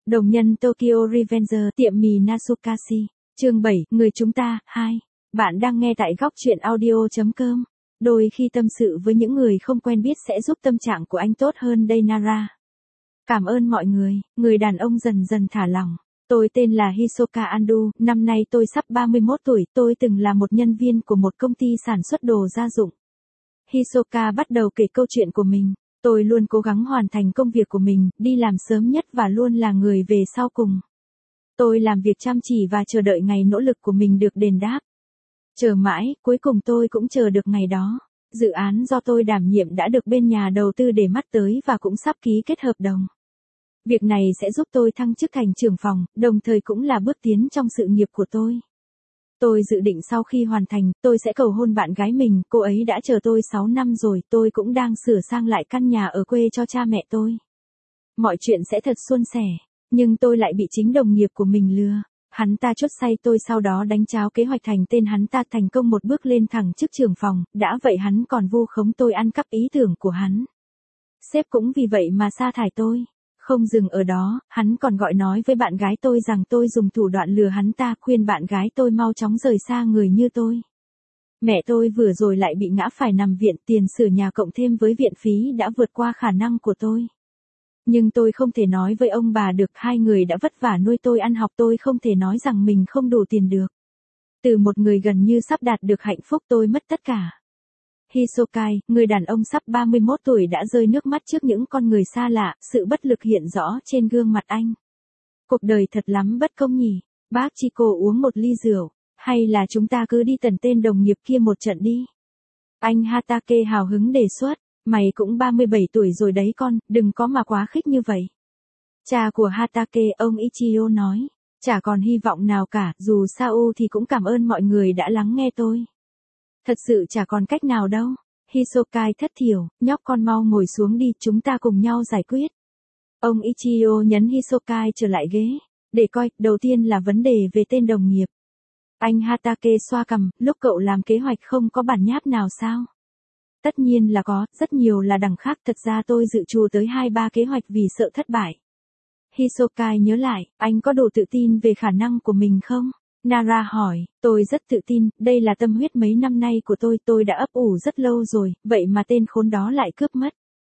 Đồng nhân Tokyo Revenger, tiệm mì Nasukashi. Chương 7, người chúng ta, 2. Bạn đang nghe tại góc truyện audio.com. Đôi khi tâm sự với những người không quen biết sẽ giúp tâm trạng của anh tốt hơn đây Nara. Cảm ơn mọi người, người đàn ông dần dần thả lỏng. Tôi tên là Hisoka Ando, năm nay tôi sắp 31 tuổi, tôi từng là một nhân viên của một công ty sản xuất đồ gia dụng. Hisoka bắt đầu kể câu chuyện của mình. Tôi luôn cố gắng hoàn thành công việc của mình, đi làm sớm nhất và luôn là người về sau cùng. Tôi làm việc chăm chỉ và chờ đợi ngày nỗ lực của mình được đền đáp. Chờ mãi, cuối cùng tôi cũng chờ được ngày đó. Dự án do tôi đảm nhiệm đã được bên nhà đầu tư để mắt tới và cũng sắp ký kết hợp đồng. Việc này sẽ giúp tôi thăng chức thành trưởng phòng, đồng thời cũng là bước tiến trong sự nghiệp của tôi. Tôi dự định sau khi hoàn thành, tôi sẽ cầu hôn bạn gái mình, cô ấy đã chờ tôi 6 năm rồi, tôi cũng đang sửa sang lại căn nhà ở quê cho cha mẹ tôi. Mọi chuyện sẽ thật suôn sẻ, nhưng tôi lại bị chính đồng nghiệp của mình lừa. Hắn ta chốt say tôi sau đó đánh tráo kế hoạch thành tên hắn ta thành công một bước lên thẳng chức trưởng phòng, đã vậy hắn còn vu khống tôi ăn cắp ý tưởng của hắn. Sếp cũng vì vậy mà sa thải tôi. Không dừng ở đó, hắn còn gọi nói với bạn gái tôi rằng tôi dùng thủ đoạn lừa hắn ta, khuyên bạn gái tôi mau chóng rời xa người như tôi. Mẹ tôi vừa rồi lại bị ngã phải nằm viện, tiền sửa nhà cộng thêm với viện phí đã vượt qua khả năng của tôi. Nhưng tôi không thể nói với ông bà được, hai người đã vất vả nuôi tôi ăn học, tôi không thể nói rằng mình không đủ tiền được. Từ một người gần như sắp đạt được hạnh phúc tôi mất tất cả. Hisokai, người đàn ông sắp 31 tuổi đã rơi nước mắt trước những con người xa lạ, sự bất lực hiện rõ trên gương mặt anh. Cuộc đời thật lắm bất công nhỉ. Bác Chico uống một ly rượu, hay là chúng ta cứ đi tần tên đồng nghiệp kia một trận đi. Anh Hatake hào hứng đề xuất, mày cũng 37 tuổi rồi đấy con, đừng có mà quá khích như vậy. Cha của Hatake, ông Ichiro nói, chả còn hy vọng nào cả, dù sao thì cũng cảm ơn mọi người đã lắng nghe tôi. Thật sự chả còn cách nào đâu. Hisokai thất thiểu, nhóc con mau ngồi xuống đi, chúng ta cùng nhau giải quyết. Ông Ichiro nhấn Hisokai trở lại ghế. Để coi, đầu tiên là vấn đề về tên đồng nghiệp. Anh Hatake xoa cằm, lúc cậu làm kế hoạch không có bản nháp nào sao? Tất nhiên là có, rất nhiều là đằng khác, thật ra tôi dự trù tới 2-3 kế hoạch vì sợ thất bại. Hisokai nhớ lại, anh có đủ tự tin về khả năng của mình không? Nara hỏi, tôi rất tự tin, đây là tâm huyết mấy năm nay của tôi đã ấp ủ rất lâu rồi, vậy mà tên khốn đó lại cướp mất.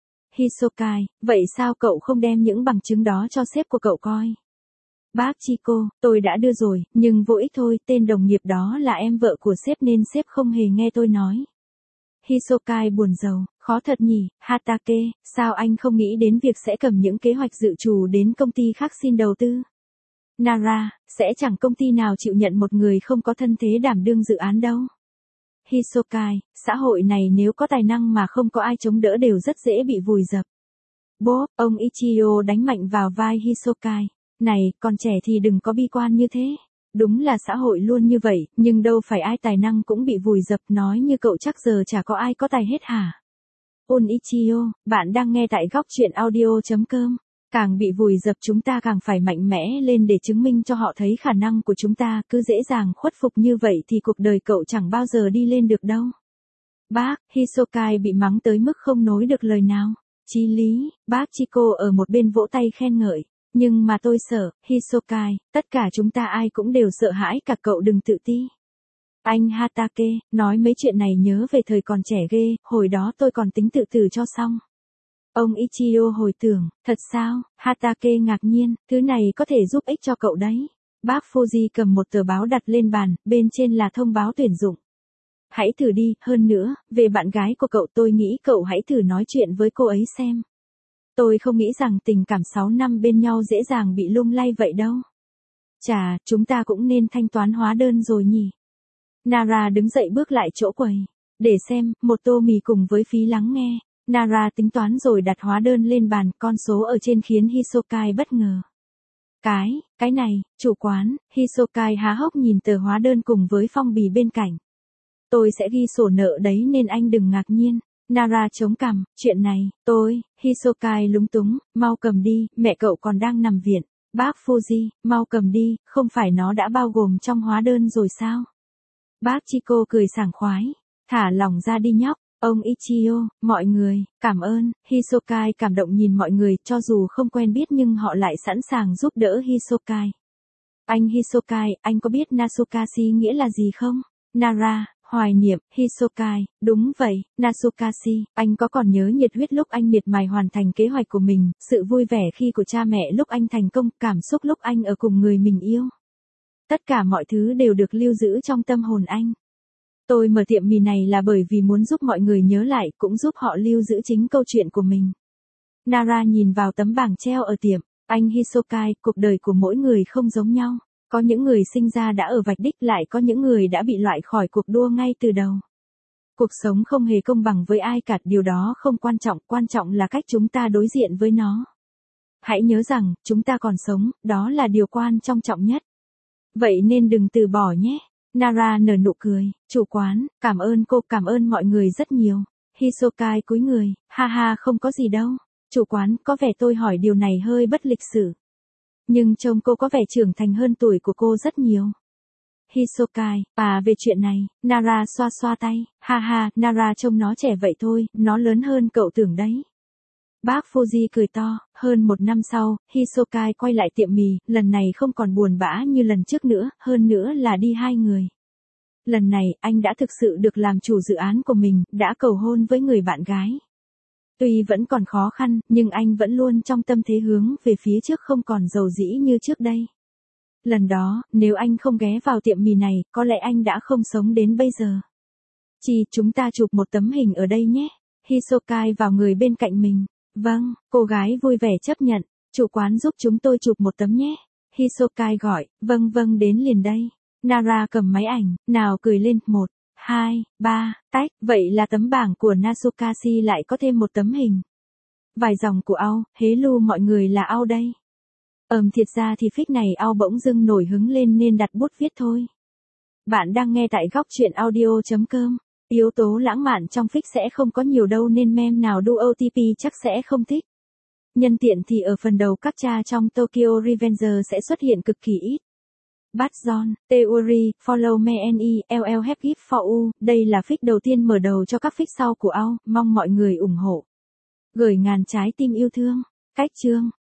Hisokai, vậy sao cậu không đem những bằng chứng đó cho sếp của cậu coi? Bác Chico, tôi đã đưa rồi, nhưng vô ích thôi, tên đồng nghiệp đó là em vợ của sếp nên sếp không hề nghe tôi nói. Hisokai buồn rầu, khó thật nhỉ, Hatake, sao anh không nghĩ đến việc sẽ cầm những kế hoạch dự trù đến công ty khác xin đầu tư? Nara, sẽ chẳng công ty nào chịu nhận một người không có thân thế đảm đương dự án đâu. Hisokai, xã hội này nếu có tài năng mà không có ai chống đỡ đều rất dễ bị vùi dập. Bốp, ông Ichiro đánh mạnh vào vai Hisokai. Này, còn trẻ thì đừng có bi quan như thế. Đúng là xã hội luôn như vậy, nhưng đâu phải ai tài năng cũng bị vùi dập, nói như cậu chắc giờ chả có ai có tài hết hả? Ichiro, bạn đang nghe tại góc truyện audio.com. Càng bị vùi dập chúng ta càng phải mạnh mẽ lên để chứng minh cho họ thấy khả năng của chúng ta, cứ dễ dàng khuất phục như vậy thì cuộc đời cậu chẳng bao giờ đi lên được đâu. Bác, Hisokai bị mắng tới mức không nối được lời nào. Chí lý, bác Chico ở một bên vỗ tay khen ngợi. Nhưng mà tôi sợ, Hisokai, tất cả chúng ta ai cũng đều sợ hãi cả cậu đừng tự ti. Anh Hatake, nói mấy chuyện này nhớ về thời còn trẻ ghê, hồi đó tôi còn tính tự tử cho xong. Ông Ichiro hồi tưởng, thật sao? Hatake ngạc nhiên, thứ này có thể giúp ích cho cậu đấy. Bác Fuji cầm một tờ báo đặt lên bàn, bên trên là thông báo tuyển dụng. Hãy thử đi, hơn nữa, về bạn gái của cậu tôi nghĩ cậu hãy thử nói chuyện với cô ấy xem. Tôi không nghĩ rằng tình cảm 6 năm bên nhau dễ dàng bị lung lay vậy đâu. Chà, chúng ta cũng nên thanh toán hóa đơn rồi nhỉ? Nara đứng dậy bước lại chỗ quầy. Để xem, một tô mì cùng với phí lắng nghe. Nara tính toán rồi đặt hóa đơn lên bàn, con số ở trên khiến Hisokai bất ngờ. Cái này, chủ quán, Hisokai há hốc nhìn tờ hóa đơn cùng với phong bì bên cạnh. Tôi sẽ ghi sổ nợ đấy nên anh đừng ngạc nhiên. Nara chống cằm, chuyện này, Hisokai lúng túng, mau cầm đi, mẹ cậu còn đang nằm viện. Bác Fuji, mau cầm đi, không phải nó đã bao gồm trong hóa đơn rồi sao? Bác Chico cười sảng khoái, thả lỏng ra đi nhóc. Ông Ichio, mọi người, cảm ơn. Hisokai cảm động nhìn mọi người, cho dù không quen biết nhưng họ lại sẵn sàng giúp đỡ Hisokai. Anh Hisokai, anh có biết Natsukashi nghĩa là gì không? Nara, hoài niệm. Hisokai, đúng vậy, Natsukashi, anh có còn nhớ nhiệt huyết lúc anh miệt mài hoàn thành kế hoạch của mình, sự vui vẻ khi của cha mẹ lúc anh thành công, cảm xúc lúc anh ở cùng người mình yêu. Tất cả mọi thứ đều được lưu giữ trong tâm hồn anh. Tôi mở tiệm mì này là bởi vì muốn giúp mọi người nhớ lại, cũng giúp họ lưu giữ chính câu chuyện của mình. Nara nhìn vào tấm bảng treo ở tiệm. Anh Hisokai, cuộc đời của mỗi người không giống nhau. Có những người sinh ra đã ở vạch đích, lại có những người đã bị loại khỏi cuộc đua ngay từ đầu. Cuộc sống không hề công bằng với ai cả, điều đó không quan trọng là cách chúng ta đối diện với nó. Hãy nhớ rằng, chúng ta còn sống, đó là điều quan trọng nhất. Vậy nên đừng từ bỏ nhé. Nara nở nụ cười. Chủ quán, cảm ơn cô, cảm ơn mọi người rất nhiều. Hisokai cúi người, ha ha, không có gì đâu. Chủ quán, có vẻ tôi hỏi điều này hơi bất lịch sự. Nhưng trông cô có vẻ trưởng thành hơn tuổi của cô rất nhiều. Hisokai, về chuyện này, Nara xoa xoa tay, ha ha, Nara trông nó trẻ vậy thôi, nó lớn hơn cậu tưởng đấy. Bác Fuji cười to. Hơn một năm sau, Hisokai quay lại tiệm mì, lần này không còn buồn bã như lần trước nữa, hơn nữa là đi hai người. Lần này, anh đã thực sự được làm chủ dự án của mình, đã cầu hôn với người bạn gái. Tuy vẫn còn khó khăn, nhưng anh vẫn luôn trong tâm thế hướng về phía trước, không còn dầu dĩ như trước đây. Lần đó, nếu anh không ghé vào tiệm mì này, có lẽ anh đã không sống đến bây giờ. Chúng ta chụp một tấm hình ở đây nhé. Hisokai vào người bên cạnh mình. Vâng, cô gái vui vẻ chấp nhận. Chủ quán giúp chúng tôi chụp một tấm nhé. Hisokai gọi, vâng đến liền đây. Nara cầm máy ảnh, nào cười lên, 1, 2, 3, tách, vậy là tấm bảng của Natsukashi lại có thêm một tấm hình. Vài dòng của Ao, hello mọi người là Ao đây. Thiệt ra thì fic này Ao bỗng dưng nổi hứng lên nên đặt bút viết thôi. Bạn đang nghe tại góc truyện audio.com. Yếu tố lãng mạn trong fic sẽ không có nhiều đâu nên mem nào đu OTP chắc sẽ không thích. Nhân tiện thì ở phần đầu các cha trong Tokyo Revenger sẽ xuất hiện cực kỳ ít. Bát John, Theory, Follow Me NE, LL Have Gift for U, đây là fic đầu tiên mở đầu cho các fic sau của Ao, mong mọi người ủng hộ. Gửi ngàn trái tim yêu thương. Cách chương